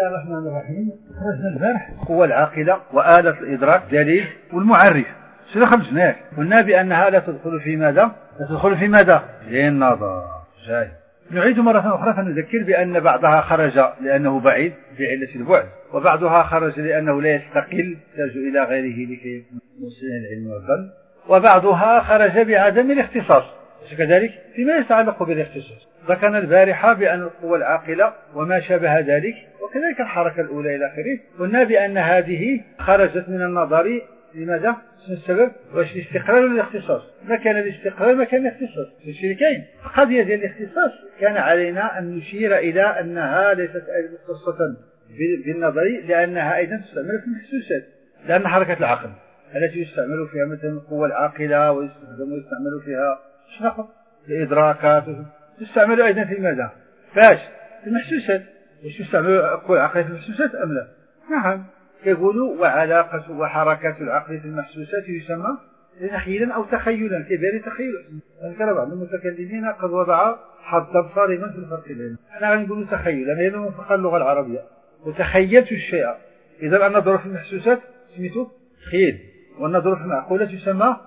الله الرحمن الرحيم. خرجنا البارح قوى العاقلة وآلة الإدراك دليل والمعرف. شنو خرجناه؟ قلنا بأنها لا تدخل في ماذا؟ لا تدخل في ماذا؟ للنظر. جاي. نعيد مرة أخرى فنذكر بأن بعضها خرج لأنه بعيد بعلة البعد، وبعضها خرج لأنه لا يستقل يحتاج إلى غيره لكي يكون موصلا العلم والظن، وبعضها خرج بعدم الاختصاص كذلك فيما يتعلق بالاختصاص. ذكرنا البارحة بأن القوى العاقلة وما شابه ذلك وكذلك الحركة الأولى إلى آخره، قلنا بأن هذه خرجت من النظر. لماذا؟ السبب واش الاستقلال ولا الاختصاص؟ ما كان الاستقلال ما كان الاختصاص في الشريكين. القضية ديال الاختصاص كان علينا أن نشير إلى أنها ليست مختصة بالنظري، لأنها أيضا تستعمل في المحسوسات، لأن حركة العقل التي يستعمل فيها مثلا القوى العاقلة ويستعمل فيها شنو الإدراكات، تستعمل أيضا في ماذا؟ فاش؟ في المحسوسات. واش تستعمل القوى العقلية في المحسوسات أم لا؟ نعم. يقولوا وعلاقة وحركات العقل في المحسوسات يسمى تخيلا أو تخيلا، كبير تخيل. ذكر بعض المتكلمين قد وضع حدا صارما في الفرق بينهم. احنا غنقولوا تخيلا هذا من فقه اللغة العربية، وتخيلت الشيء. إذا النظر في المحسوسات سميته تخيل، والنظر في المعقولات يسمى،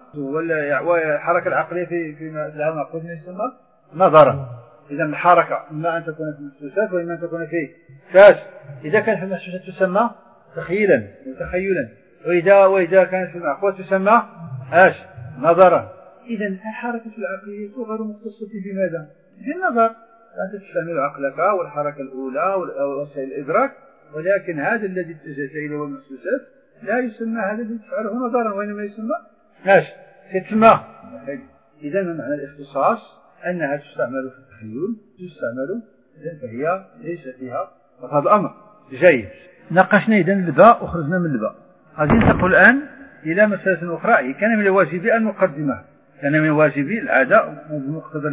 والحركة العقلية في العالم المعقول يسمى نظرا. إذا الحركة إما أن تكون في المحسوسات وإما أن تكون في فاش. إذا كان في المحسوسات تسمى تخيلا وتخيلا، وإذا كانت في المعقول تسمى نظرا. إذا الحركة العقلية غير مختصة بماذا؟ بالنظر. أنت تستعمل عقلك والحركة الأولى ووسائل الإدراك، ولكن هذا الذي اتجهت إليه والمحسوسات لا يسمى هذا الذي تفعله نظرا، وإنما يسمى تسمى. إذا معنى الاختصاص أنها تستعمل في التخيل، تستعمل إذن فهي ليس فيها هذا الأمر. جيد. ناقشنا إذن الباء وخرجنا من الباء. غادي ننتقل الآن إلى مسألة أخرى. كان من الواجب أن نقدمها، كان من الواجب العادة وبمقتضى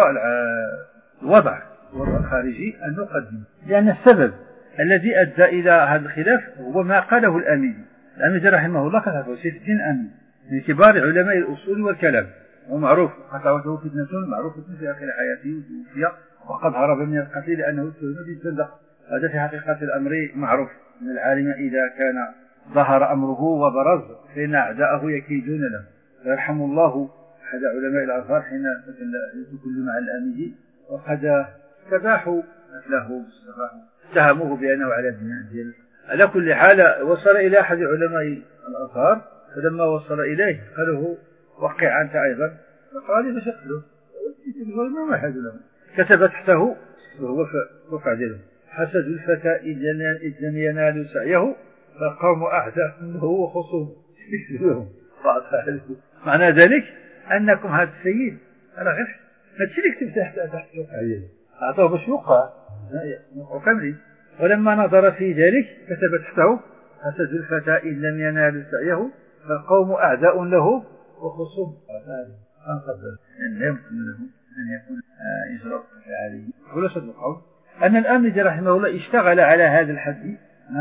الوضع الخارجي أن نقدم، لأن السبب الذي أدى إلى هذا الخلاف هو ما قاله الآمدي رحمه الله. كتبه سيف الدين آمدي من كبار علماء الأصول والكلام، ومعروف فتاوته فتنة معروفة في آخر حياته وتوفي وقد هرب من القتل لأنه اتهم بالزندقة. هذا في حقيقة الأمر معروف من العالم إذا كان ظهر أمره وبرز فإن أعداءه يكيدون له. ويرحم الله أحد علماء الأزهر حين يتكلم مع الآمدي وقد استباحوا مثله اتهموه بأنه على الدين. على كل حال وصل إلى أحد علماء الأزهر، فلما وصل إليه قاله وقع أنت أيضا، فقال لي فشكله ما حد له. كتب تحته وهو وقع له: حسد الفتى إذ لم ينال سعيه فالقوم أعداء له وخصوم يكذبهم. معنى ذلك أنكم هذا السيد أنا غير ما تشريك تفتح تحت وقع له، أعطوه باش يوقع كاملين. ولما نظر في ذلك كتب تحته: حسد الفتى إذ لم ينال سعيه فالقوم أعداء له وخصوم. أنقذ أن لا يمكن له أن يكون إجراء عليه. خلاصة القول أن الآمدي رحمه الله اشتغل على هذا الحد.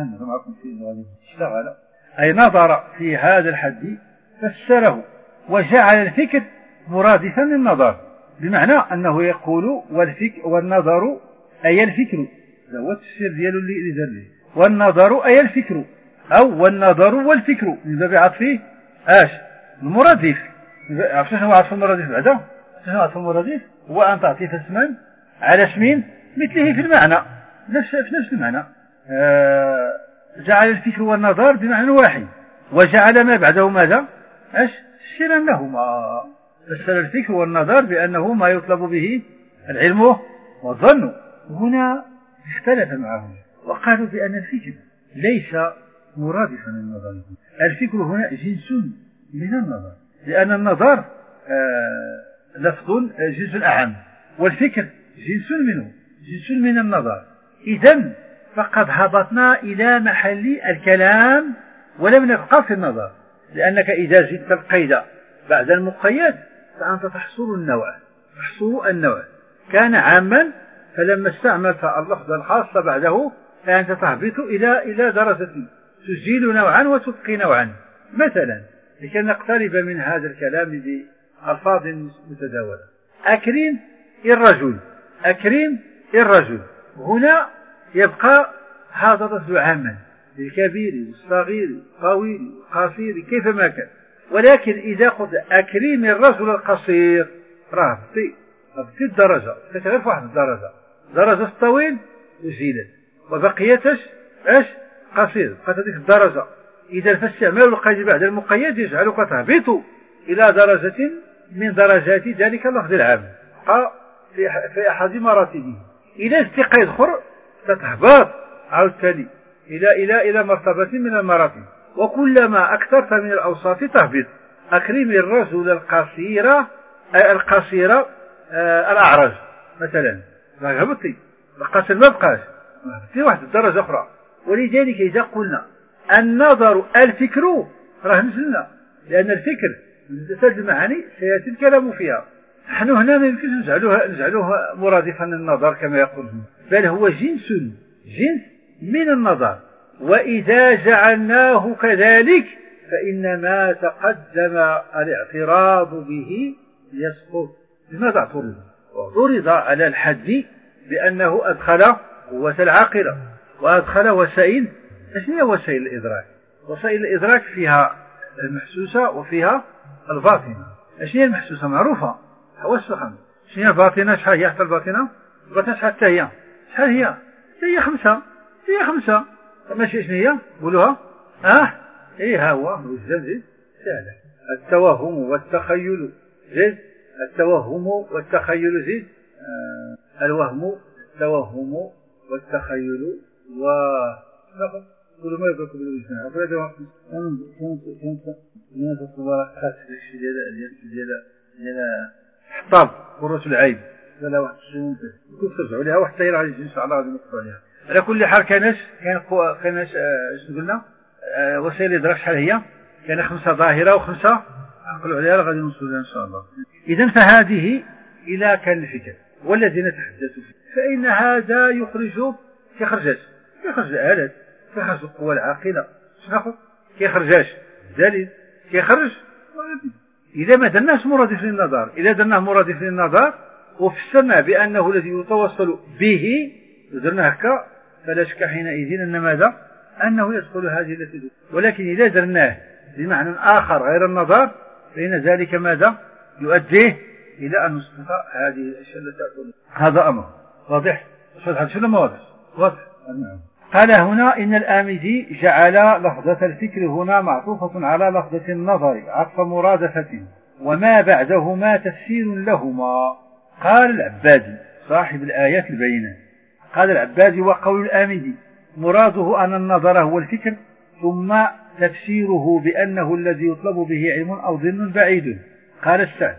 اشتغل أي نظر في هذا الحد فسره وجعل الفكر مرادفا للنظر، بمعنى أنه يقول والنظر أي الفكر، هو التفسير ديالو اللي ذره، والنظر أي الفكر أو والنظر والفكر من باب عطفه المرادف. عرفت شنو عطف المرادف بعدا؟ شنو عطف المرادف؟ هو أن تعطف اسما على اسم مثله في المعنى، في نفس المعنى. جعل الفكر والنظر بمعنى واحد، وجعل ما بعده ماذا؟ تفسيرا لهما. فسر الفكر والنظر بأنه ما يطلب به العلم والظن. هنا اختلف معهم وقالوا بأن الفكر ليس مرادفا للنظر. الفكر هنا جنس من النظر، لأن النظر لفظ جنس أعم، والفكر جنس منه، جنس من النظر. إذن فقد هبطنا إلى محل الكلام ولم نبقى في النظر، لأنك إذا زدت القيد بعد المقيد فأنت تحصر النوع. كان عاما فلما استعملت اللفظ الخاص بعده فأنت تهبط إلى درجة تزيل نوعا وتبقي نوعا. مثلا لكي نقترب من هذا الكلام بألفاظ متداولة: أكرم الرجل. هنا يبقى هذا رجل عاما للكبير والصغير الطويل القصير كيفما كان. ولكن إذا قلت أكرم الرجل القصير راه بطي الدرجة تتغير في واحد الدرجة، درجة الطويل وزيدت وبقيت اش قصير بقات هذيك الدرجة. إذا فاستعمال القيد بعد المقيد يجعلك تهبط إلى درجة من درجات ذلك اللفظ العام في أحد مراتبه. إلى استقيد آخر تتهبط عاوتاني إلى مرتبة من المراتب، وكلما أكثرت من الأوصاف تهبط. أكرم الرجل القصير الأعرج مثلا هبطي، القصير ما بقاش في واحد الدرجة أخرى. ولذلك إذا قلنا النظر الفكر راه نزلنا، لأن الفكر من ثلاث المعاني سيأتي الكلام فيها. نحن هنا ما يمكنش نجعلوه مرادفا للنظر كما يقول، بل هو جنس من النظر. وإذا جعلناه كذلك فإن ما تقدم الاعتراض به يسقط. لماذا اعترض؟ اعترض على الحد بأنه أدخل قوة العاقلة وأدخل وسائل. ايش هي وسائل الإدراك؟ وسائل الإدراك فيها المحسوسة وفيها الباطنة. ايش هي المحسوسة؟ معروفة، حواس الخمس. ايش هي الباطنة؟ شحال هي حتى الباطنة؟ الباطنة شحال هي؟ شحال هي؟ هي خمسة. ماشي شنو هي؟ قولوها. ايه هو زيد سهلة. التوهم والتخيل زيد، التوهم والتخيل زيد، التوهم والتخيل كل ما يدرك بالوجدان. أقول كانت الصباحات ديال حطاب قرة العين ولا واحد الشيء كنت ترجعوا لها واحد تاير على إن شاء الله غادي نقرأ عليها. على كل حال كانش شنو قلنا وسائل الإدراك شحال هي؟ كان 5 ظاهرة و5 عقلوا عليها غادي نوصلوا لها إن شاء الله. إذن فهذه إلى كان الفكر والذين تحدثوا فيه، فإن هذا يخرج الآلات، يخرج القوى العاقلة. شنو كيخرجاش دليل كيخرج إذا ما درناش مرادف للنظر. إذا درناه مرادف للنظر وفسرنا بأنه الذي يتوصل به ودرنا هكا فلا شك حينئذ أن ماذا؟ أنه يدخل هذه التي تدخل. ولكن إذا درناه بمعنى آخر غير النظر فإن ذلك ماذا؟ يؤديه إلى أن نسقط هذه الأشياء التي تأكل. هذا أمر واضح؟ شو ما واضح؟ واضح. قال هنا إن الآمدي جعل لفظة الفكر هنا معطوفة على لفظة النظر عطف مرادفة وما بعدهما تفسير لهما. قال العبادي صاحب الآيات البينات، قال العبادي وقول الآمدي مراده أن النظر هو الفكر، ثم تفسيره بأنه الذي يطلب به علم أو ظن بعيد. قال السعد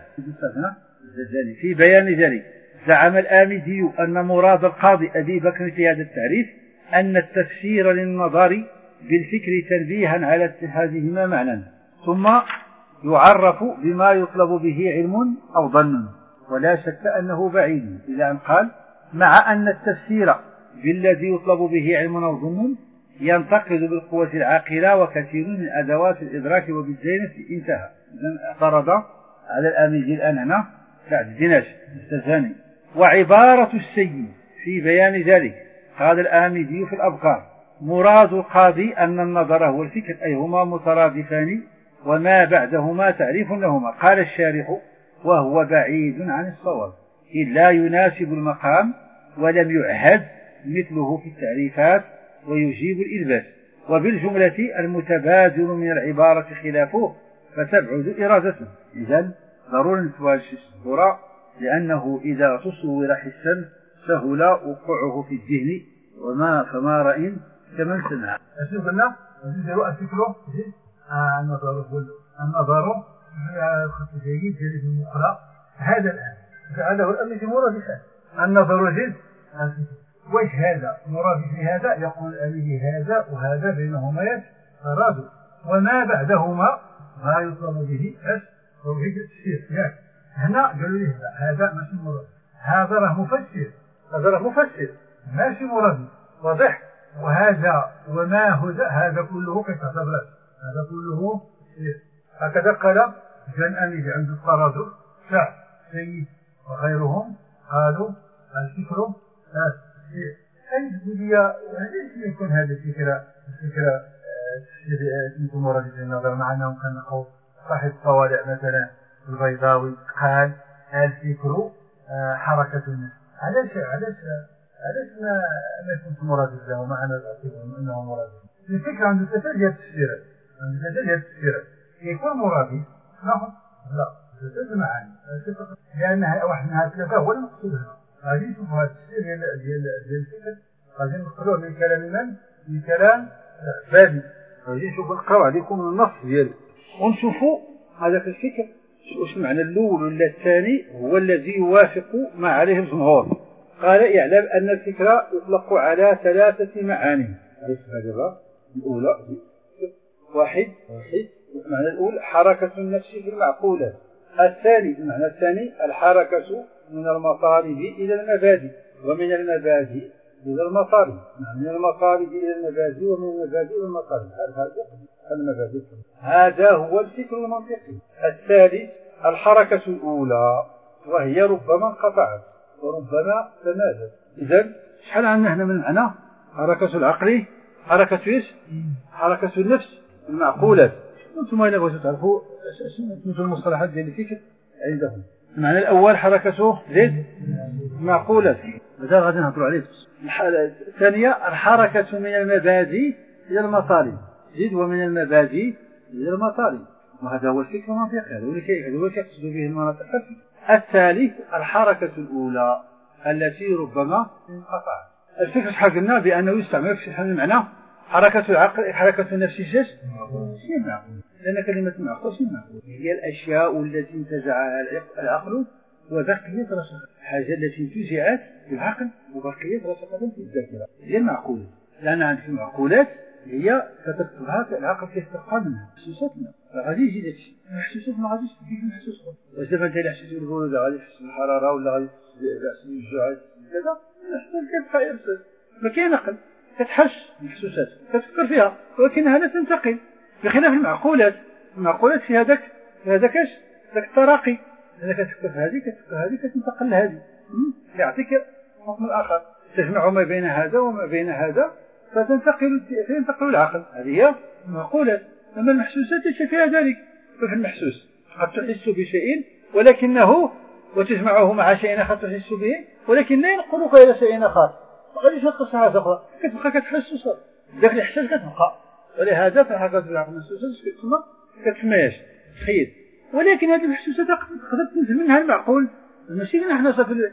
في بيان ذلك زعم الآمدي أن مراد القاضي أبي بكر في هذا التعريف أن التفسير للنظر بالفكر تنبيها على اتخاذهما معنى، ثم يعرف بما يطلب به علم أو ظن، ولا شك أنه بعيد إلى أن قال مع أن التفسير بالذي يطلب به علم أو ظن ينتقد بالقوة العاقلة وكثير من أدوات الإدراك وبالزينة. انتهى. إذن اعترض على الآمدي الآن هنا بعد الدناش السجاني. وعبارة السيد في بيان ذلك قال الآمدي في الأبقار مراد القاضي أن النظر هو الفكر، أي هما مترادفان وما بعدهما تعريف لهما. قال الشارح وهو بعيد عن الصواب إذ لا يناسب المقام ولم يعهد مثله في التعريفات ويجيب الإلباس. وبالجملة المتبادر من العبارة خلافه فتبعد إرادته. إذن ضروري نتواجه الصورة، لأنه إذا تصور حسا سهل وقوعه في الذهن فما رأي كمن سمع. أشياء قلنا الفكر النظر خط جيد جيد المقرأ. هذا الآن جعله الأمر مرادفا النظر جد وش هذا مرادف لهذا؟ يقول الأمر هذا وهذا بينهما ترادف، وما بعدهما ما يطلب به توحيد التفسير. هنا قالوا لي هذا ماشي مرادف، هذا راه مفسر ماشي مرادف. واضح؟ وهذا وما هذا كله كتعتبر هذا كله تفسير. هكذا قال جن أمير عند الترادف سيد وغيرهم قالوا الفكر تفسير. أي تقولي ليش يكون هذه الفكرة مثل مراد النظر مع أنهم كان نقول صاحب الطوالع مثلا البيضاوي قال الفكر حركة النفس. علاش ما يكونش مراد له معنا أنه مراد الفكرة عنده ثلاثة ديال التفسيرات يكون مرادي ناخذ لا ثلاثة معاني لأنها واحد من هذه الثلاثة هو المقصود هنا. غادي نشوفوا هذا التفسير ديال الفكر غادي نقرأوه من كلام من كلام بادي. غادي نشوفوا نقراو غادي يكون النص ديالو ونشوفوا هذاك الفكر واش المعنى الأول ولا الثاني هو الذي يوافق ما عليه الجمهور. قال يعلم أن الفكرة يطلق على ثلاثة معاني. الأولى واحد المعنى الأول حركة النفس في المعقولات. الثاني المعنى الثاني الحركة من المطالب إلى المبادئ ومن المبادئ إلى المطالب. من المطالب إلى المبادئ ومن المبادئ إلى المطالب. هذا هو الفكر المنطقي. الثالث الحركة الأولى وهي ربما انقطعت وربما تمادت. إذن شحال عندنا هنا من معنى؟ حركة العقل، حركة ايش؟ حركة النفس، المعقولات. انتم إلا بغيتوا تعرفوا مثل المصطلحات ديال الفكر عندهم. المعنى الأول حركة زيد المعقولات. هذا غادي نهضروا عليه. الثانية الحركة من المبادئ إلى المطالب. زيد ومن المبادئ إلى المطالب. وهذا هو الفكر المنطقي. هذا هو اللي يقصد به المناطق. الثالث الحركة الأولى التي ربما انقطعت. الفكر شحال قلنا بأنه يستعمل في شحال من معنى. حركة العقل، حركة النفس شيء معقول. لأن كلمة معقول شيء معقول هي الأشياء التي انتزعها العقل وبقيت رسخت. الحاجة التي انتزعت بالعقل وبقيت رسخت في الذاكرة هي المعقولة. لأن عندك المعقولات هي كتكتبها العقل كيستقى منها محسوساتنا. غادي يجي داك الشيء المحسوسات ما غاديش تجي محسوس. واش دابا انت اللي حسيتي بالبروده غادي تحس بالحراره ولا غادي تحس بالجوع كذا الاحساس كيبقى يرسل. ما كاين عقل كتحس بالمحسوسات كتفكر فيها ولكنها لا تنتقل بخلاف المعقولات. المعقولات في هذاك اش ذاك التراقي. اذا كتفكر في هذه كتنتقل لهذه يعطيك حكم الاخر تجمع ما بين هذا وما بين هذا فتنتقل العقل. هذه هي المعقولات. أما المحسوسات ليس فيها ذلك. ففي المحسوس قد تحس بشيء ولكنه وتجمعه مع شيء آخر تحس به ولكن لا ينقلك إلى شيء آخر. وغادي تقص حاجة أخرى كتبقى كتحس وصل ذاك الإحساس كتبقى. ولهذا في الحقيقة العقل المحسوسات كتسميش تخيل. ولكن هذه المحسوسات تقدر تنزل منها المعقول. ماشي نحن صافي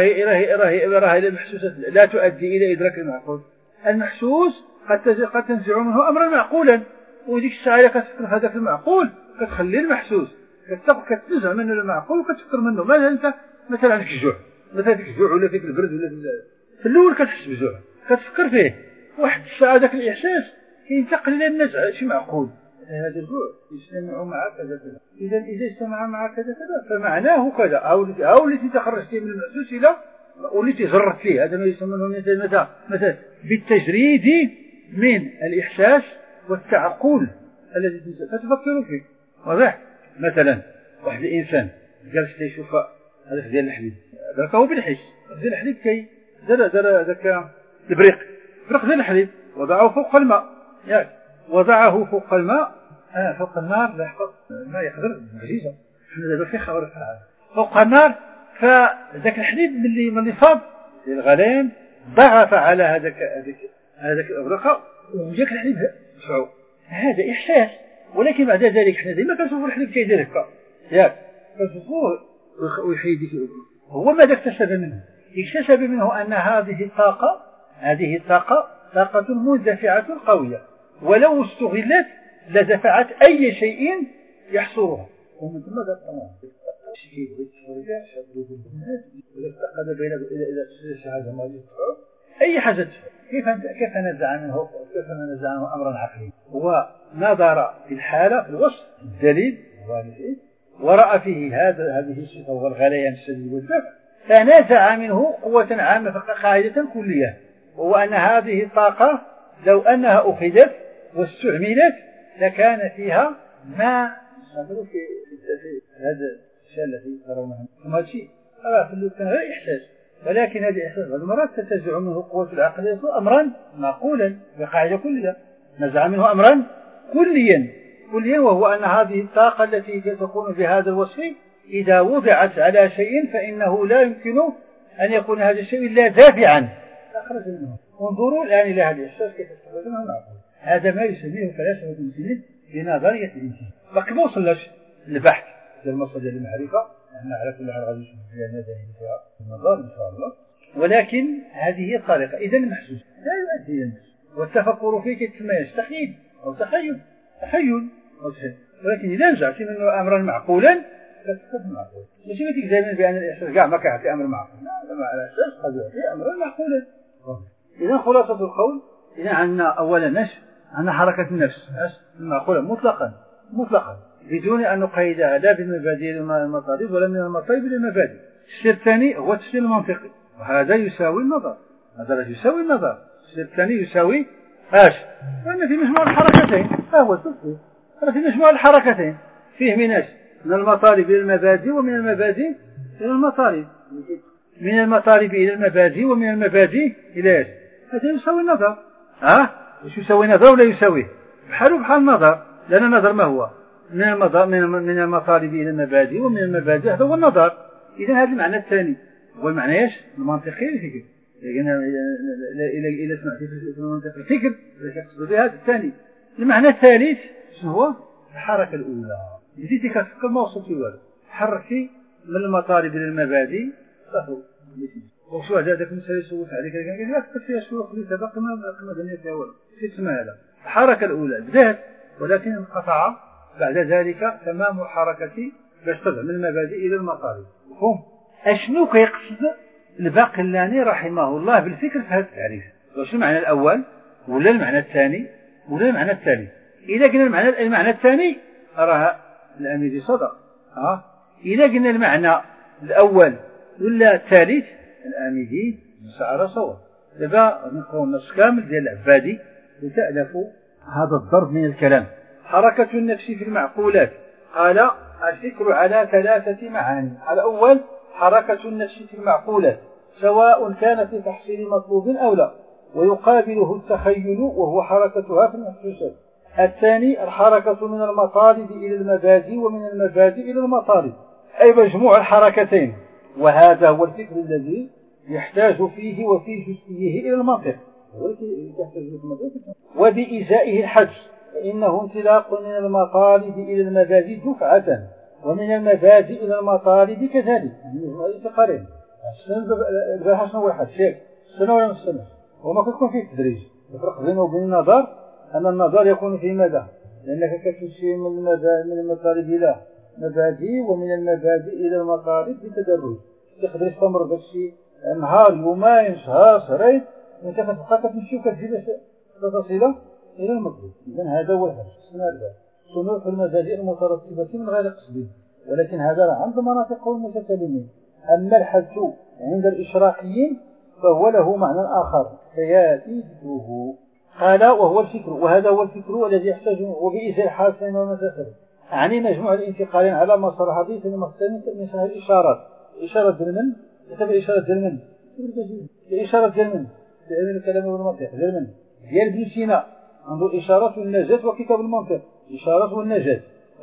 راهي المحسوسات لا تؤدي إلى إدراك المعقول. المحسوس قد تنزع منه أمرا معقولا وديك الساعة كتفكر هذاك المعقول كتخلي المحسوس كتنزع منه المعقول وكتفكر منه. ماذا أنت مثلا عندك الجوع ولا فيك البرد ولا في الأول كتحس بالجوع كتفكر فيه واحد الساعة ذاك الإحساس ينتقل إلى النزع شيء معقول. هذا الجوع يجتمع مع كذا إذا اجتمع مع كذا فمعناه كذا أو التي تخرجت من المحسوس إلى والتي جرت فيه. هذا ما يسمونه مثلا بالتجريد من الإحساس والتعقل الذي تتفكر فيه. واضح؟ مثلا واحد الإنسان جالس يشوف هذا ديال الحليب ذاك هو بالحس ديال الحليب كي دار ذاك البريق ديال الحليب وضعه فوق الماء وضعه فوق الماء فوق النار لا يحفظ ما يقدر معجزة. حنا دابا في خبر فوق النار فذاك الحليب ملي صاب الغليان ضعف على هذاك الأبرقة وجاك الحليب صعوب. هذا إحساس. ولكن بعد ذلك حنا ديما كنشوفوا الحليب كيدير هكا كنشوفوه ويحيدك هو ماذا اكتسب منه أن هذه الطاقة طاقة مندفعة قوية ولو استغلت لدفعت أي شيء يحصرها. ومن ثم ذا الأمر شيء يتفرجع شادوه بالبنات ولا افتقد بين إلى شي حاجة ما يدفعه أي حاجة. كيف نزع منه أمرا عقليا. هو نظر في الحالة في الوصف الدليل ورأى فيه هذه الصفة والغليان الشديد والدفع فنزع منه قوة عامة قاعدة كلية وهو أن هذه الطاقة لو أنها أخذت واستعملت لكان فيها ما يستعملوا في هذا الشيء الذي ترونه. ثم هذا الشيء كان غير إحساس ولكن هذه الإحساس بعض المرات تنتزع منه قوة العقل يصير أمرا معقولا بقاعدة كلية، نزع منه أمرا كليا وهو أن هذه الطاقة التي تكون بهذا الوصف إذا وضعت على شيء فإنه لا يمكن أن يكون هذا الشيء إلا دافعا أخرج منه. انظروا الآن إلى هذا الإحساس كيف تستخدمه معقول. هذا ما يسميه فلاسفة المسلمين بنظرية الإنسان. باقي ما وصلناش للبحث للمصدر المعرفة، احنا على كل حال غادي نشوف فيها المدني فيها النظر إن شاء الله، ولكن هذه هي الطريقة. إذا المحسوس لا يؤدي إلى النفس، والتفكر فيه كتسمى تخيل أو تخيل أو تخيل، ولكن إذا نزعت منه أمرا معقولا فتستخدم معقول. ماشي ما تكذبين بأن الإحساس كاع ما كيعطي أمر معقول، لا على أساس قد يعطي أمرا معقولا. إذا خلاصة القول إذا عندنا أولا عندنا حركة النفس معقولة مطلقا بدون أن نقيدها لا بالمبادئ المطالب ولا من المطالب للمبادئ. الشيء الثاني هو التفسير المنطقي، وهذا يساوي النظر. الشيء الثاني يساوي لأن في مجموع الحركتين هو التفسير. في مجموع الحركتين فيه من المطالب إلى المبادئ ومن المبادئ إلى المطالب، من المطالب إلى المبادئ ومن المبادئ إلى هذا يساوي النظر. إيش يساوي النظر ولا يساويه؟ بحال النظر، لأن النظر ما هو؟ من المطالب إلى المبادئ ومن المبادئ هذا هو النظر. إذا هذا المعنى الثاني هو المعنى المنطقي للفكر. إلى سمعت في المنطق الفكر يقصد بهذا الثاني. المعنى الثالث شنو هو؟ الحركة الأولى. بديتي كتفكر ما وصلتي والو، حركتي من المطالب إلى المبادئ صافي. وشو هذاك المثال سولت عليك قال لك فيها شو خليت هذا ما دنيا فيها والو. اسمها هذا الحركة الأولى بدات، ولكن انقطع بعد ذلك تمام حركتي باش تضع من المبادئ إلى المطالب. مفهوم؟ أشنو كيقصد الباقلاني رحمه الله بالفكر في هذا التعريف؟ واش المعنى الأول ولا المعنى الثاني ولا المعنى الثالث؟ إذا قلنا المعنى الثاني راه الأميدي صدق. إذا قلنا المعنى الأول ولا الثالث الأميدي سعر صواب. دابا نقرأ النص كامل ديال العبادي لتألفوا هذا الضرب من الكلام. حركة النفس في المعقولات. قال الفكر على 3 معاني. الأول حركة النفس في المعقولات سواء كانت لتحصيل مطلوب أو لا، ويقابله التخيل وهو حركتها في المحسوسات. الثاني الحركة من المطالب إلى المبادئ ومن المبادئ إلى المطالب، أي مجموع الحركتين، وهذا هو الفكر الذي يحتاج فيه وفي جزئيه إلى المنطق وبإزائه الحدس، فإنه انطلاق من المطالب إلى المبادئ دفعة ومن المبادئ إلى المطالب كذلك. قريب الباحث شنو واحد شيء السنة ولا مش السنة، وما كتكون فيه تدريج. الفرق بينه وبين النظر أن النظر يكون في مدى، لأنك كتمشي من المطالب إلى مبادئ ومن المبادئ إلى المطالب بتدرج. تقدر تستمر بشي نهار يومين شهر شهرين وانت كتبقى كتمشي وكتزيد تصل إلى المطلوب. إذن هذا هو الحدث. صنوع المبادئ المترتبة من غير قصد، ولكن هذا عند مناطق المتكلمين. أما الحدث عند الإشراقيين فهو له معنى آخر سيأتي ذكره. قال وهو الفكر، وهذا هو الفكر الذي يحتاج وبإزاء الحاصلين والمتاخرين، يعني مجموع الانتقالين على مسار حديث المختلف من سهل الإشارات. إشارة دلمن كتب إشارة دلمن إشارة دلمن بعلم الكلام والمنطق دلمن ديال ابن سينا عنده الإشارات والنجاة وكتاب المنطق إشارات والنجاة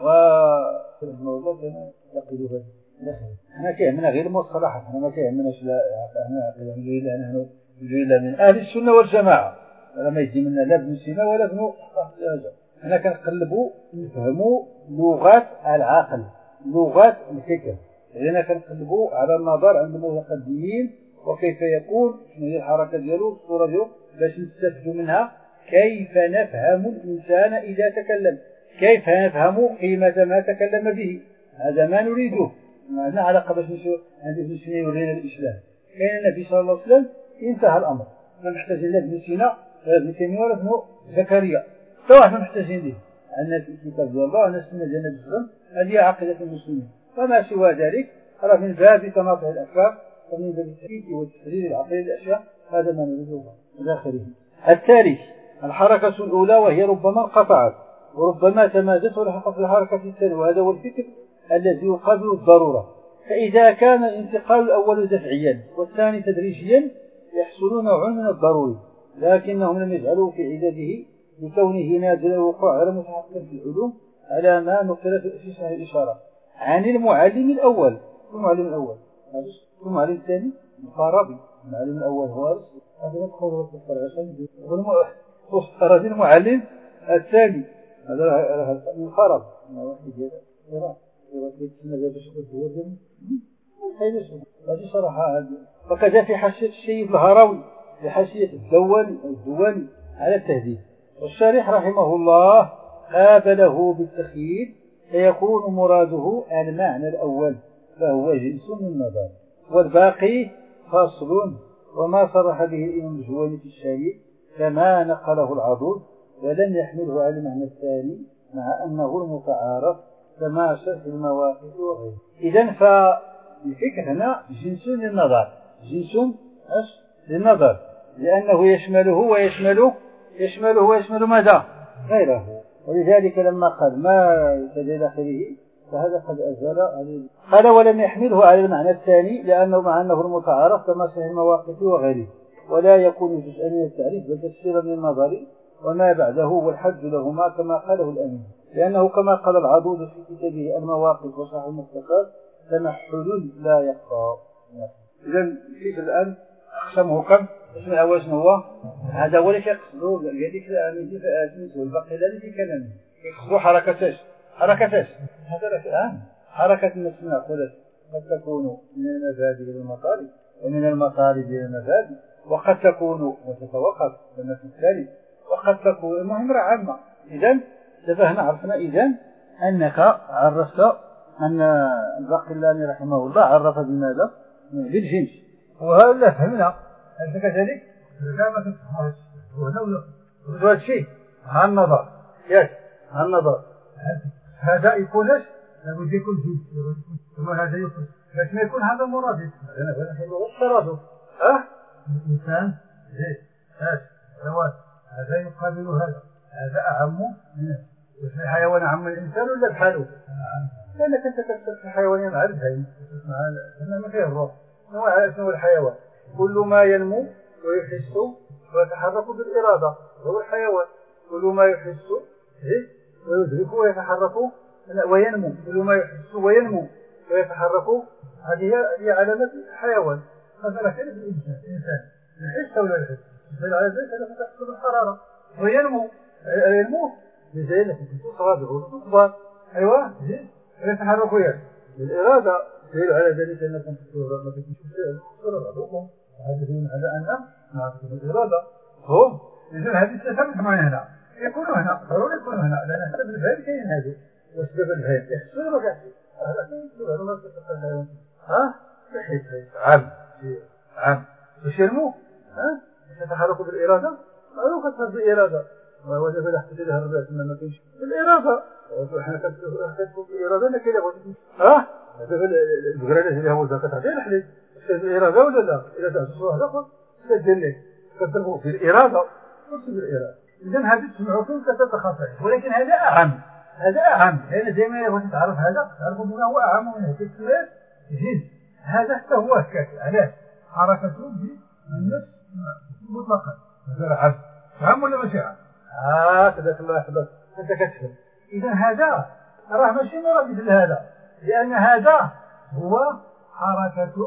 احنا كيهمنا غير المصطلحات، احنا ما كيهمناش لا احنا نجي من أهل السنة والجماعة، ما يجي منا لا ابن سينا ولا ابن حجر. احنا كنقلبوا نفهموا لغات العقل لغات الفكر، لأننا كنقلبوا على النظر عند المتقدمين وكيف يكون شنو هي الحركة ديالو الصورة ديالو باش نستفيدوا منها كيف نفهم الإنسان إذا تكلم، كيف نفهم قيمة ما تكلم به. هذا ما نريده، ما عندنا علاقة باش نشوف عند ابن سينا يورينا الإسلام. كان النبي صلى الله عليه وسلم انتهى الأمر، ما نحتاج لا ابن سينا ولا ابن تيمية ولا ابن زكريا، حتى واحد ما محتاجين ليه. عندنا الكتاب ديال الله وعندنا السنة ديال النبي صلى الله عليه وسلم، هذه عقيدة المسلمين. وما سوى ذلك راه من باب تناطح الأفكار ومن باب التأكيد والتحرير العقلي للأشياء، هذا ما نريده إلى آخره. الثالث الحركة الأولى وهي ربما انقطعت وربما تمادت ولحقت الحركة الثانية، وهذا هو الفكر الذي يقابل الضرورة. فإذا كان الانتقال الأول دفعيا والثاني تدريجيا يحصل نوع من الضروري، لكنهم لم يجعلوه في عدده لكونه نازل الوقوع غير متحقق في العلوم على ما نقل في شرح الإشارة عن المعلم الأول. المعلم الثاني الفارابي، المعلم الأول هو هذا مدخل الفارابي، المعلم الثاني هذا الفارابي وكذا في حاشية الشيخ الهروي في حاشية الدواني على التهذيب. والشارح رحمه الله قابله بالتخيير فيكون مراده المعنى الأول فهو جنس من النظر، والباقي فاصل وما صرح به الإمام الجواني في الشهيد كما نقله العضود، ولم يحمله على المعنى الثاني مع أنه المتعارف كما شرح المواقف وغيره. إذن فالفكر هنا جنس للنظر، جنس للنظر، لأنه يشمله ماذا؟ غيره. ولذلك لما قال ما يتجد آخره فهذا قد أزال قال ولم يحمله على المعنى الثاني لأنه مع أنه المتعارف كما شرح المواقف وغيره، ولا يكون جزءا من التعريف بل تفسيرا للنظر وما بعده هو الحد لهما كما قاله الأمين، لأنه كما قال العضود في كتابه المواقف وشرح المختصر تمحل لا يخفى. إذن كيف الآن أقسمه كم؟ اسمع وشنو هو؟ هذا هو اللي يقصدوا هذيك الأمين والباقي ذلك في كلامه يقصدوا حركتاش هذا لك الآن حركة النفس قلت قد تكون من المبادئ إلى المطالب ومن المطالب إلى المبادئ، وقد تكون وتتوقف لما في الثالث، وقد تكون المهم عامة. إذن دابا هنا عرفنا إذن أنك عرفت أن الباقلاني رحمه الله عرف بماذا؟ بالجنس، وهذا فهمنا أنت كذلك كما تتحرش وهنا وهذا الشيء عن النظر عن النظر هذا يكونش لابد يكون جنس ثم هذا يكون باش ما يكون هذا مرادف هذا هو الترادف الإنسان حيوان هذا يقابل هذا أعم من الحيوان أعم من الإنسان ولا بحاله؟ لأنك أنت تكتب في الحيوان مع البهيم ما فيه الروح. شنو الحيوان؟ كل ما ينمو ويحس ويتحرك بالإرادة هو الحيوان. كل ما يحس ويدرك ويتحرك وينمو، كل ما يحس وينمو ويتحرك هذه علامة الحيوان. مثلا كيف الإنسان يحس ولا يحس؟ على ذلك أنك تحصل الحرارة وينمو زي أنك تصغر وتصغر ويتحرك بالإرادة. دليل على ذلك أنكم ما تكونوا بعضكم هذا دليل على أن نعرف الإرادة هم إذن هذه الثلاثة معي هنا يكونوا هنا ضروري يكونوا هنا لأن سبب الفهم كاين هذا وسبب الفهم يحصل ولا يحصل هذا كاين سبب ما تتقبل عام يشرموا يتحركوا بالإرادة معروفة تفرض الإرادة ووجب الاحتجاج لها الرباط ما كاينش بالإرادة وحنا كنكتبوا بالإرادة أنا كاين هذا البقرة اللي هو زكاة تعطيه الحليب الإرادة ولا لا؟ إذا تعطوا هذا تسجل لك كتبوا في الإرادة وصل بالإرادة. إذن هذه تسمعوا فيه كتتخصص ولكن هذا أهم هذا زي ما يبغى تعرف هذا تعرفوا بما هو أهم من هذا الثلاث جنس هذا حتى هو كافي علاش حركته بالنفس مطلقا هذا عام ولا ماشي عام؟ كذاك الله يحفظك أنت كتفهم. إذن هذا راه ماشي مراد لهذا لأن هذا هو حركة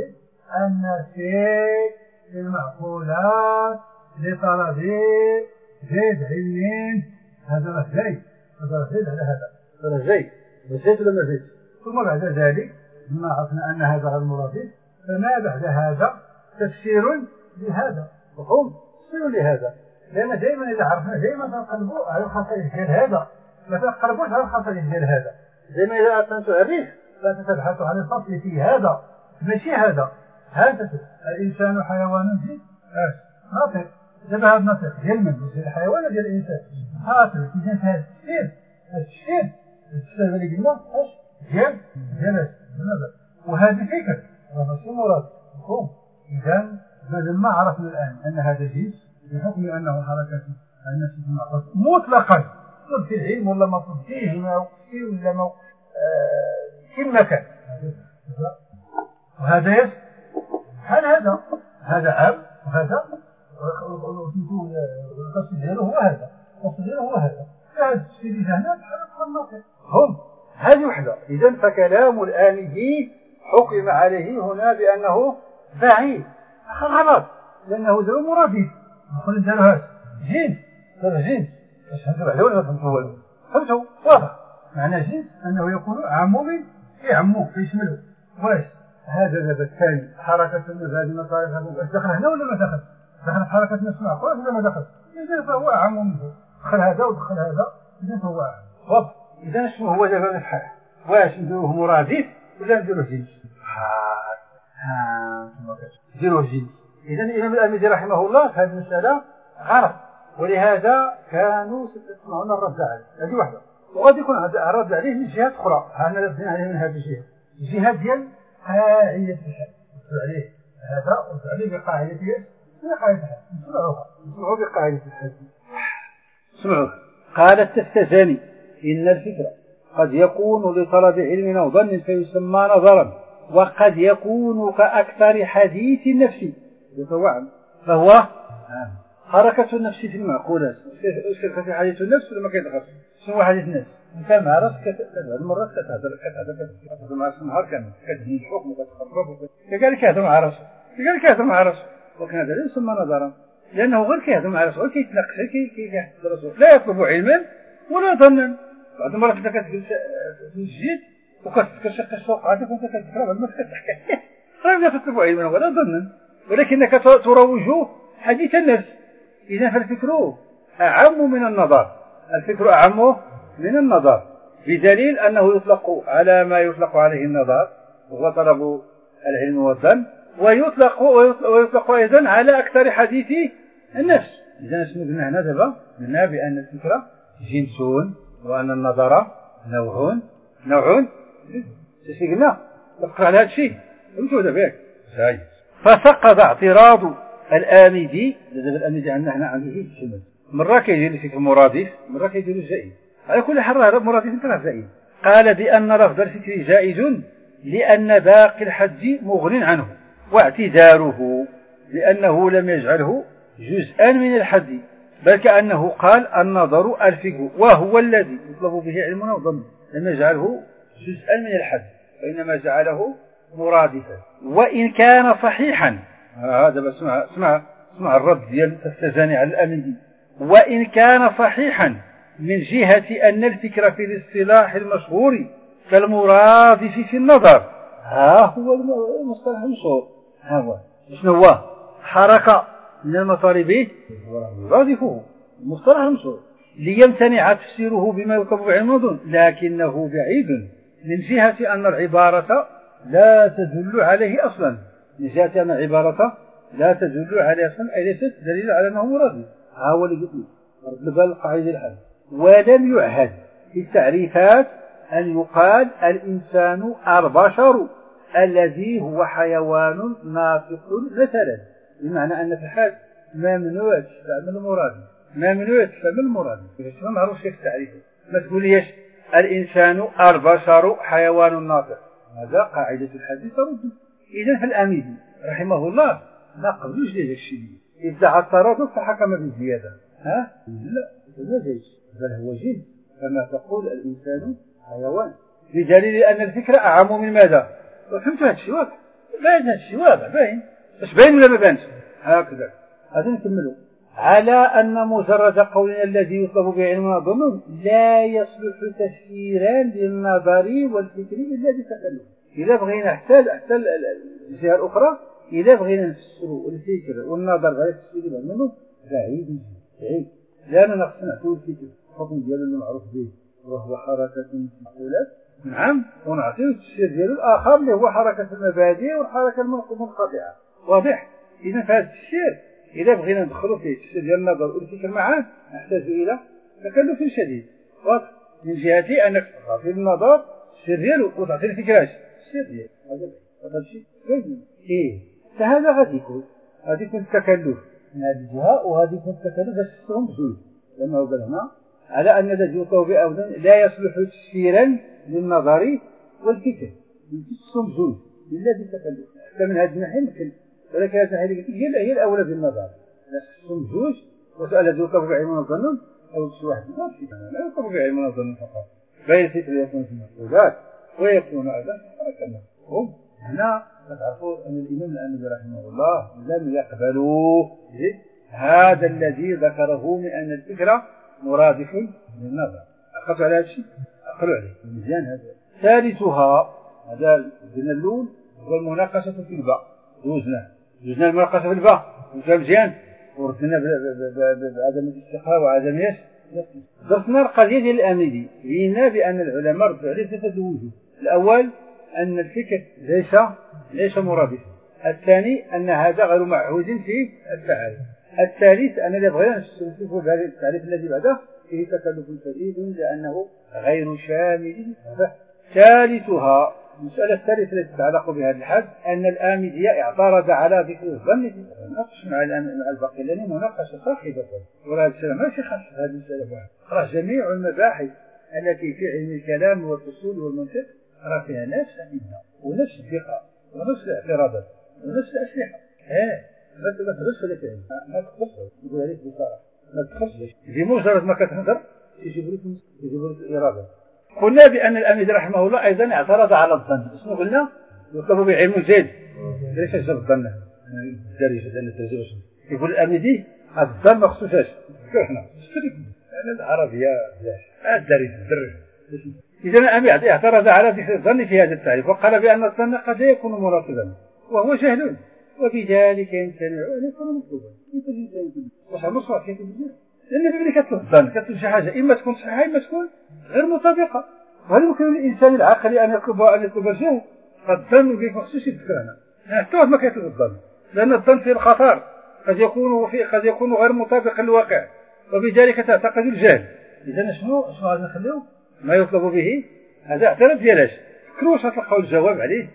النسيج للمعقولات لطلب زيد علمين هذا راه زيد على هذا زيد ولا ما زيد. ثم بعد ذلك لما عرفنا أن هذا غير مرادف فما بعد هذا تفسير لهذا وهم تفسير لهذا لأن دائما إذا عرفنا دائما تنقلبوا على الخاصية ديال هذا ما تنقلبوش على الخاصية ديال هذا. دائما إذا أردت تعرف لا تتبحث عن الفصل في هذا ماشي هذا الإنسان حيوان في ناطق دابا هذا الناطق ديال من ديال الحيوان ديال الإنسان ناطق إذا هذا التشكيل اللي قلنا ديال هذا وهذه فكرة ماشي مراد مفهوم. إذا ما عرفنا الآن أن هذا جنس بحكم أنه حركة النفس مطلقا صد في العلم ولا ما صد فيه ولا موقف ولا موقف كما كان وهذا يس هل هذا عام وهذا القصد دياله هو هذا هذا التشكيل هنا بحال الناطق هم هذه وحده. إذا فكلام الآمدي حكم عليه هنا بأنه بعيد غلط لأنه ذو مرادف. نقول نديرو هذا جنس جنس أشهد عليه ولا فهمتوا واضح معنى جنس أنه يكون عمومي يعمو يشمله. واش هذا الثاني حركة هذه مصاريف دخل هنا ولا ما دخل؟ دخل حركة نفس معقولة ولا ما دخل؟ إذا فهو عام منه دخل هذا ودخل هذا إذا فهو عام واضح. إذا شنو هو دابا الحال؟ واش نديروه مرادف ولا نديروه جنس؟ نديروه جنس. إذا الإمام الآمدي رحمه الله في هذه المسألة غلط ولهذا كانوا ستسمعون الرد عليه. هذه واحدة وغادي يكون الرد عليه من جهات أخرى. أنا ردنا عليه من هذه الجهة ديال قاعدة الحد عليه هذا وعليه بقاعدة قاعدة الحد. نسمعوا بقاعدة الحد. اسمعوا. قال التفتزاني إن الفكرة قد يكون لطلب علم أو ظن فيسمى نظرا وقد يكون كأكثر حديث النفس فهو حركة النفس في المعقولات. أشكر في حديث النفس ولا ما كيدخلش؟ شنو حديث النفس؟ أنت مع راسك هذه المرة كتهضر مع راسك نهار كامل كتهني الحكم وكتخرب قال لك يهضر مع راسك ولكن هذا لا يسمى نظرا لأنه غير كيهضر مع راسك كيتناقش كيهضر لا يطلب علما ولا ظنا. بعض المرات انت كتجلس في المسجد وكتكشف السوق عادك وانت كتقرا بعد ما كتحكي راه تطلب علما ولا ظنا ولكنك تروج حديث النفس. إذا فالفكر أعم من النظر بدليل أنه يطلق على ما يطلق عليه النظر وهو طلب العلم والظن ويطلق أيضا على أكثر حديث النفس. إذا شنو قلنا هنا دابا؟ قلنا بأن الفكرة جنس وأن النظر نوع ايش قلنا؟ تفكر على هذا الشيء فهمتوا دابا ياك فسقط اعتراض الآمدي. الآمدي عندنا هنا عنده جوج كلمات مرة كيدير الفكر مرادف مرة كيدير الزائد. على كل حال راه مرادف انت زائد. قال بأن لفظ الفكر جائز لأن باقي الحد مغن عنه واعتذاره لأنه لم يجعله جزءا من الحد بل كأنه قال النظر الفكر وهو الذي يطلب به علمنا وظن لم يجعله جزءا من الحد وإنما جعله مرادفا وإن كان صحيحا. هذا بس اسمع الرد ديال التفتزاني على الآمدي. وإن كان صحيحا من جهة أن الفكر في الاصطلاح المشهور كالمرادف في النظر ها هو المصطلح المشهور ها هو شنو هو حركة من المطالب مرادفه المصطلح المشهور ليمتنع تفسيره بما يطلب علم الظن لكنه بعيد من جهة أن العبارة لا تدل عليه أصلا أي ليست دليل على أنه مرادف. ها هو اللي قلت رد البال قاعدة الحل. ولم يعهد في التعريفات أن يقال الإنسان البشر الذي هو حيوان ناطق مثلا بمعنى أن في الحال ممنوع تستعمل المرادف ما معروف في التعريف. ما تقوليش الإنسان البشر حيوان ناطق هذا قاعدة الحديث ترد. إذا فالآمدي رحمه الله ما قبلوش لهذا الشيء ادعى الترادف فحكم بالزيادة لا جيش بل هو جنس كما تقول الإنسان حيوان بدليل أن الفكرة أعم من ماذا؟ فهمت هذا الشيء واضح باين بس باين ولا ما بانش هكذا. هذا نكملوا على أن مجرد قولنا الذي يطلب بعلم الظنون لا يصلح تفسيرا للنظري والفكري الذي تكلم. إذا بغينا حتى الجهة الأخرى إذا بغينا نفسروا الفكر والنظر غير تفسير منه بعيد لأننا خصنا نعطيو الفكر الحكم ديالو اللي معروف به وهو حركة المعقولات نعم ونعطيو التفسير ديالو الآخر اللي هو حركة المبادئ والحركة المنقطعة واضح. إذا فهذا التفسير إذا بغينا ندخلوا فيه التفسير ديال النظر والفكر معا نحتاج إلى تكلف شديد واضح من جهة أنك تعطي النظر التفسير ديالو وتعطي الفكرة التفسير ديالو هذا الشيء فهذا غادي يكون تكلف من هذه الجهة وهذه يكون تكلف باش تفسرهم بجوج لأنه قال هنا على أن الذي يطلب بأوزان لا يصلح تفسيرا للنظر والفكر تفسرهم بجوج إلا بالتكلف. فمن هذه الناحية يمكن، ولكن هذه الناحية هي الأولى بالنظر. الناس خصهم جوج، وسأل ذو كفر بعلم الظن أو شي واحد لا يكفر بعلم الظن فقط، بل الفكر يكون في المفروضات ويكون أيضا حركة المفهوم. هنا تعرفوا أن الإمام الأنبي رحمه الله لم يقبلوا هذا الذي ذكره من أن الفكرة مرادف للنظر. أخذوا على هذا الشيء، أقلوا عليه مزيان. هذا ثالثها، هذا الجنة الأول هو المناقشة في الباء. جوزنا المناقشة في الباء مزيان، وردنا بعدم الاستقرار وعدم يش. درسنا القضية ديال الآمدي، بينا بأن العلماء ردوا عليه ثلاثة وجوه. الأول أن الفكر ليس مرادفا. الثاني أن هذا غير معهود في التعريف. الثالث أننا بغينا نشوفوا التعريف الذي بعده فيه تكلف شديد لأنه غير شامل. ثالثها المسألة الثالثة التي تتعلق بهذا الحد أن الآمدية اعترض على ذكر الظن في النقش مع الباقلاني مناقشة صاحبة، ولا السلام ماشي خاص هذه المسألة واحدة. راه جميع المباحث التي في علم الكلام والأصول والمنطق راه فيها نفس الفهم ونفس الثقة ونفس الاعتراضات ونفس الأسلحة. ما تدخلش هذاك العلم، ما تدخلش. نقول لك بصراحة ما تدخلش بمجرد ما كتهضر يجيب لك الإرادة. قلنا بأن الأميدي رحمه الله أيضا اعترض على الظن. شنو قلنا؟ يطلب بعلم زيد ليش يجب الظن الدارجة لأن التجربة. يقول الأميدي الظن ما خصوصاش كحنا العربية الدارجة إذا الأميدي اعترض على ذكر الظن في هذا التعريف، وقال بأن الظن قد يكون مرتبا وهو جهل، وبذلك يمتنع أن يكون مطلوبا. واش مصرف كيف لأن في ذلك كتطلب شي حاجة إما تكون صحيحة إما تكون غير مطابقة. وهل يمكن للإنسان العاقل أن يطلب الجهل؟ فالظن يقول لك ما خصوش يذكر هنا، حتى ما كيطلب الظن، لأن الظن فيه الخطر، قد يكون غير مطابقا للواقع، وبذلك تعتقد الجهل. إذا شنو غادي نخليو ما يطلب به؟ هذا اعتراف ديالاش فكروا واش غتلقاو الجواب عليه.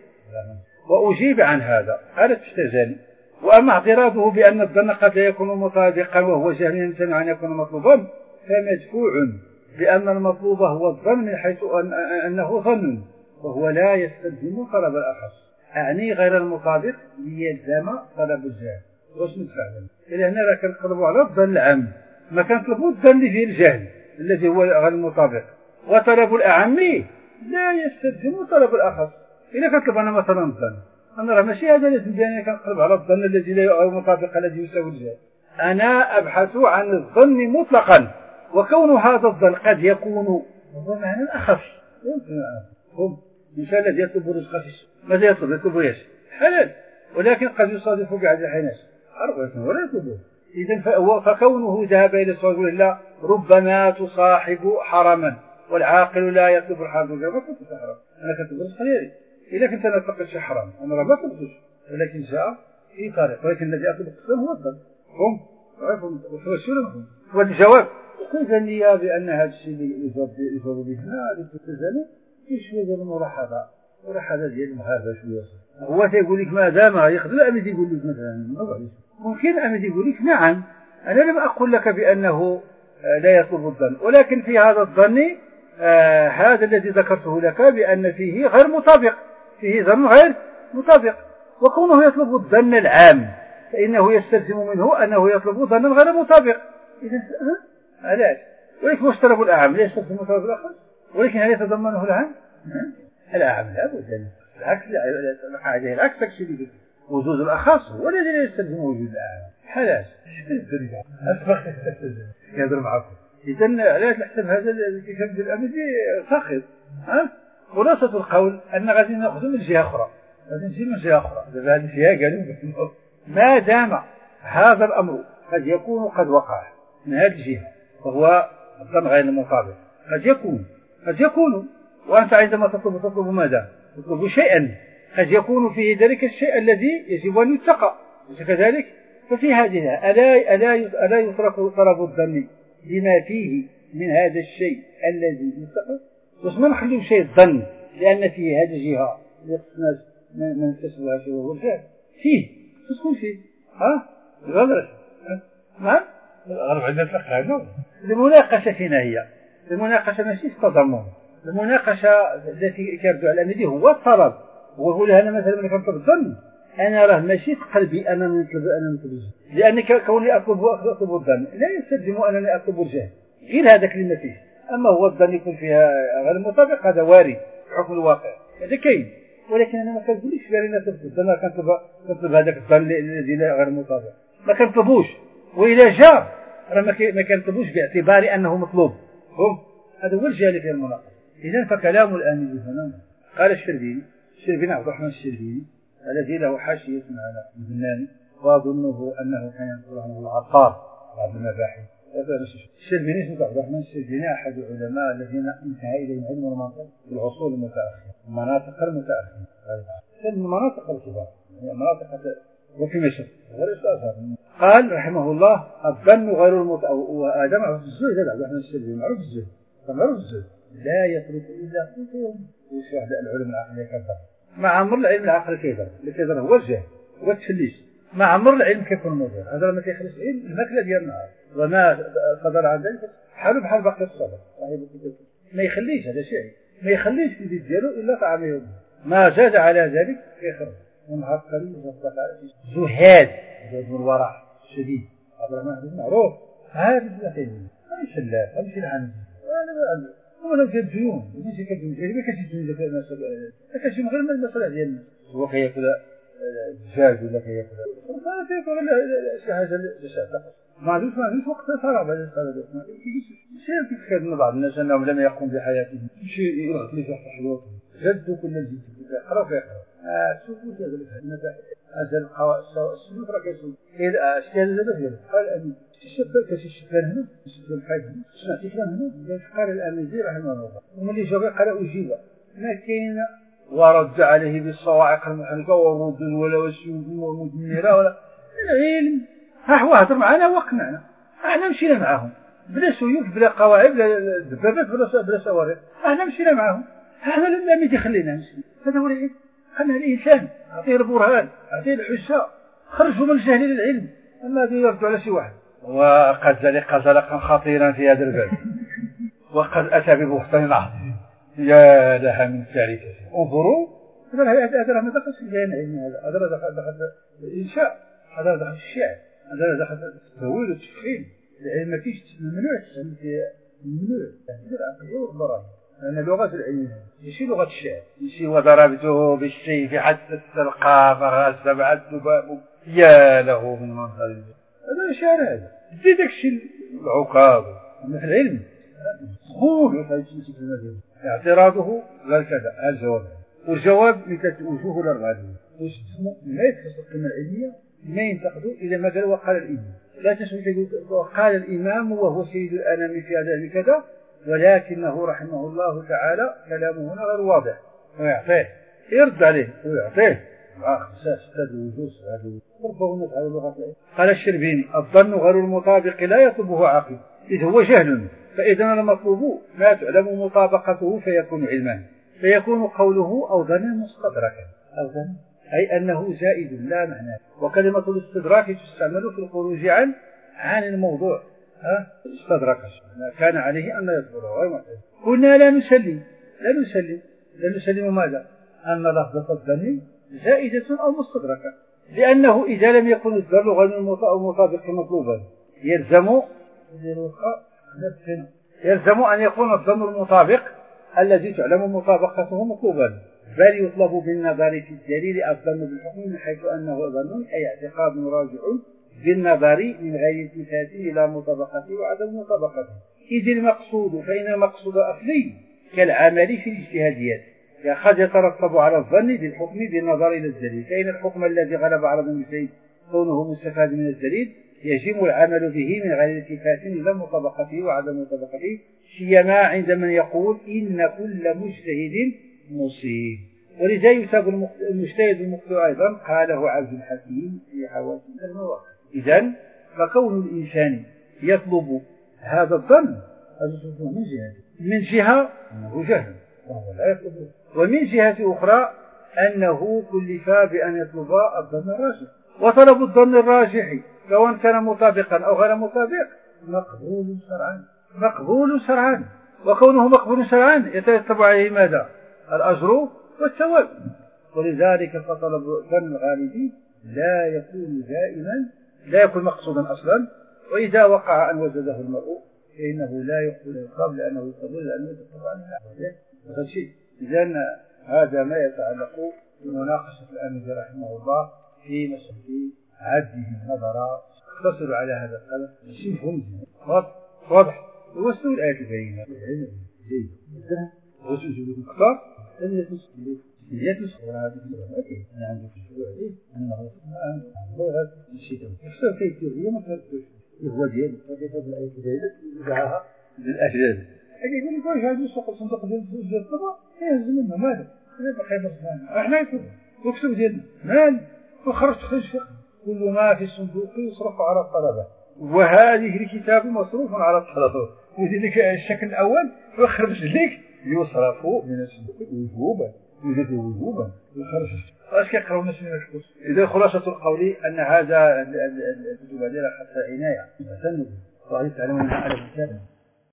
وأجيب عن هذا التجاني. وأما اعتراضه بأن الظن قد لا يكون مطابقا وهو جهل يمتنع أن يكون مطلوبا فمدفوع بأن المطلوب هو الظن من حيث أنه ظن وهو لا يستلزم طلب الأخص، أعني غير المطابق ليلزم طلب الجهل. واش ندفع لنا؟ إلى هنا كنقلبوا على الظن العام، ما كنطلبوا الظن فيه الجهل الذي هو غير المطابق، وطلب الأعم لا يستلزم طلب الأخص. إذا كنطلب أنا مثلا الظن، أنا راه ماشي هذا اللي تبيني كنقلب على الظن الذي لا غير مطابق الذي يساوي الجهل. أنا أبحث عن الظن مطلقا، وكون هذا الظن قد يكون هو معنى أخف. يمكن هم الإنسان الذي يطلب رزقه في السوق ماذا يطلب ايش؟ حلال، ولكن قد يصادف بعض الحينات حرب ولا يطلبه. إذن فكونه ذهب إلى السوق يقول لا ربما تصاحب حرما والعاقل لا يطلب الحرام. ما كنت حرام، أنا كنطلب رزق ديالي. إذا كنت أنا أطلق شي حرام أنا راه ما طلبتوش، ولكن جاء في طريق، ولكن الذي أطلب القسم هو الظن. هم عرفوا وشو والجواب كيف لي بأن هذا الشيء اللي يجاوب به هذا التزامي في شوية ديال الملاحظة ديال المغاربة شوية. هو تيقول لك ما دام يقدر الأميدي يقول لك مثلا ممكن الأميدي يقول لك نعم أنا لم أقل لك بأنه لا يطلب الظن، ولكن في هذا الظن هذا الذي ذكرته لك بأن فيه غير مطابق، فيه ظن غير مطابق، وكونه يطلب الظن العام فإنه يستلزم منه أنه يطلب ظنا غير مطابق. إذا علاش؟ ولكن واش طلب الأعم لا يستلزم طلب الآخر؟ ولكن هل يتضمنه العام؟ الأعم لا بد العكس، عليه العكس تكشف وجود الأخص هو الذي لا يستلزم وجود الأعم. حلاش؟ أسبق يهضر معكم. إذا علاش نحسب هذا الكتاب ديال الأميدي ساخط؟ خلاصة القول أن غادي نأخذ من جهة أخرى، غادي نجي من جهة أخرى. دابا هذه الجهة قالوا ما دام هذا الأمر قد يكون قد وقع من هذه الجهة وهو الظن غير المطابق، قد يكون وأنت عندما تطلب ماذا؟ تطلب شيئا قد يكون فيه ذلك الشيء الذي يجب أن يتقى، ليس كذلك؟ ففي هذه ألا يترك طلب الظن لما فيه من هذا الشيء الذي يتقى؟ بس ما نخليو شيء الظن لأن فيه هذه الجهة يقصنا من كسبها شيء وهو الفعل فيه تكون فيه غلط نعم غرب عندنا الفقه هذا. المناقشة فينا هي المناقشة ماشي في التضمن، المناقشة التي كيرجع على الأميدي هو الطلب ويقول أنا مثلا ملي كنطلب الظن أنا راه ماشي قلبي أنا نطلب الجهل، لأن كوني أطلب الظن لا يستلزم أنني أطلب الجهل، غير هذا كلمة فيه. أما هو الظن يكون فيها غير مطابق هذا وارد بحكم الواقع، هذا كاين. ولكن أنا ما كنقولش بأنني نطلب الظن، كنطلب هذاك الظن الذي غير مطابق، ما كنطلبوش. وإذا جاء راه ما كنطلبوش باعتبار أنه مطلوب. هذا هو الجهل في المناقشة. إذن فكلام الآمدي هنا قال الشربيني عبد الرحمن الشربيني الذي له حاشية على البناني، وأظنه أنه كان يقول عنه العطار بعض المباحث. الشربيني اسمه عبد الرحمن الشربيني أحد العلماء الذين انتهى إليهم علم المناطق في العصور المتأخرة، المناطق المتأخرة، المناطق الكبار، يعني مناطق وفي مصر غير الأزهر. قال رحمه الله الظن غير وآدم عرف الزهد. هذا عبد الرحمن الشربيني معروف الزهد، لا يترك إلا قوت يوم. وش واحد العلوم العقلية كذا مع عمر العلم العقلي كيضر هو الجهل هو التفليس. مع عمر العلم كيكون مضر، هذا ما كيخلص العلم الماكله ديال النهار، وما قدر عن ذلك حاله بحال باقي الصبر. ما يخليش هذا شيء، ما يخليش في البيت ديالو الا طعام يوم، ما زاد على ذلك كيخرج ومعقل زهاد من الورع الشديد. هذا ما معروف هذا الثاني ماشي شلاف ماشي العنز. ولا كاين ديون ماشي كديون ما كتجي ديال الناس، كتجي غير من المساله ديالنا. هو كياكل الدجاج ولا كياكل شي حاجه للشعب، ما عندوش وقت فراغ بعد الصلاه. شي كيف كان بعض الناس انهم لم يقوم بحياتهم شي يروح لي واحد الحلوط جدوا كل الجيل يقرا شوفوا هذا المباحث هذا القواعد السلوك راه كيسوق اشكال دابا ديالو. قال امين شي شكل هنا شكل الحاج سمعتي كلام هنا قال الاميزي رحمه الله، وملي جاب قال اجيب ما كاين ورد عليه بالصواعق المحرقه ورود ولا وسيوف مدمره ولا العلم. ها هو هضر معنا وقنعنا، احنا مشينا معاهم بلا سيوف بلا قواعد بلا دبابات بلا صواريخ، احنا مشينا معاهم. احنا لم يخلينا نمشي. هذا هو العلم. خلنا الانسان اعطيه البرهان اعطيه الحجه خرجوا من الجهل للعلم. اما هذا يرد على شي واحد وقد زلق زلقا خطيرا في هذا الباب وقد اتى ببهتان عظيم يا لها من كارثه. انظروا هذا راه ما دخلش في العلم، هذا دخل الانشاء، هذا دخل الشعر، هذا دخل التسويل والتفخيم. العلم ما فيش ممنوع ممنوع العقل والبراهين، لان لغه العلم ماشي لغه الشعر، ماشي وضربته بالسيف حتى استلقى فغاز سبع الذباب يا له من منظر. هذا شعر، هذا زيد داك الشيء العقاب. اما في العلم قول اعتراضه قال كذا الجواب، والجواب من وجوه الاربعه ما يتخصص القيمه العلميه ما ينتقدوا اذا ما قال وقال الامام. لا تسمع تقول قال الامام وهو سيد الانام في هذا كذا، ولكنه رحمه الله تعالى كلامه هنا غير واضح، ويعطيه يرد عليه ويعطيه قال الشربيني الظن غير المطابق لا يطلبه عاقل إذ هو جهل، فإذا المطلوب ما تعلم مطابقته فيكون علما، فيكون قوله أو ظن مستدركا، أو ظن أي أنه زائد لا معنى. وكلمة الاستدراك تستعمل في الخروج عن الموضوع. استدرك كان عليه أن يذكره غير معتدل. قلنا لا نسلم ماذا؟ أن لفظة الظن زائدة أو مستدركة، لأنه إذا لم يكن الظن غير مطابق مطلوبا يلزم أن يكون الظن المطابق الذي تعلم مطابقته مطلوبا، بل يطلب بالنظر في الدليل الظن بالحكم من حيث أنه ظن أي اعتقاد راجع بالنظر من غير التفات إلى مطابقته وعدم مطابقته. إذ المقصود فإن المقصود أصلي كالعمل في الاجتهاديات قد يترتب على الظن بالحكم بالنظر إلى الدليل، فإن الحكم الذي غلب على ظن الشيء كونه مستفاد من الدليل يجب العمل به من غير التفات إلى مطابقته وعدم مطابقته، سيما عند من يقول إن كل مجتهد مصيب. ولذا يثاب المجتهد المخطئ أيضا قاله عبد الحكيم في حواشي المواقف. إذن فكون الإنسان يطلب هذا الظن من جهة أنه جهل وهو لا يطلبه، ومن جهة أخرى أنه كلف بأن يطلب الظن الراجح، وطلب الظن الراجح سواء كان مطابقا أو غير مطابق مقبول شرعا، وكونه مقبول شرعا يترتب عليه ماذا؟ الأجر والثواب. ولذلك فطلب ظن الغالبين لا يكون دائما، لا يكون مقصودا أصلا، وإذا وقع أن وجده المرء فإنه لا يقبل القبل لأنه يقبل لأنه يتطبع عنه هذا الشيء. إذن هذا ما يتعلق بمناقشة الآمدي رحمه الله في مسألة عده النظر. اختصروا على هذا القدر شوفهم واضح. ووصلوا الآية البينة جيد جدا. وسجد الكفار لم يتسخر هذه السورة. أنا عندي في الشروع عليه أنه هذا الشيء يخسر في التوزيع ما تردش هو ديال هذه الآية الجيدة يدعاها للأجداد. أجي يقول لك واش هذا السوق الصندوق ديال الطبع يهز منه ماذا؟ هذا خير صنع احنا نكتب ديالنا مال وخرج فقه كل ما في الصندوق يصرف على الطلبة، وهذه الكتاب مصروف على الطلبة. وذلك الشكل الأول يخرج لك يصرف من الصندوق وجوبا يزيد وجوبا يخرج. اش كيقراو الناس من الكتب؟ إذا خلاصة القول أن هذا الكتب هذه خاصها عناية. الله تعلم منها ألف كتاب.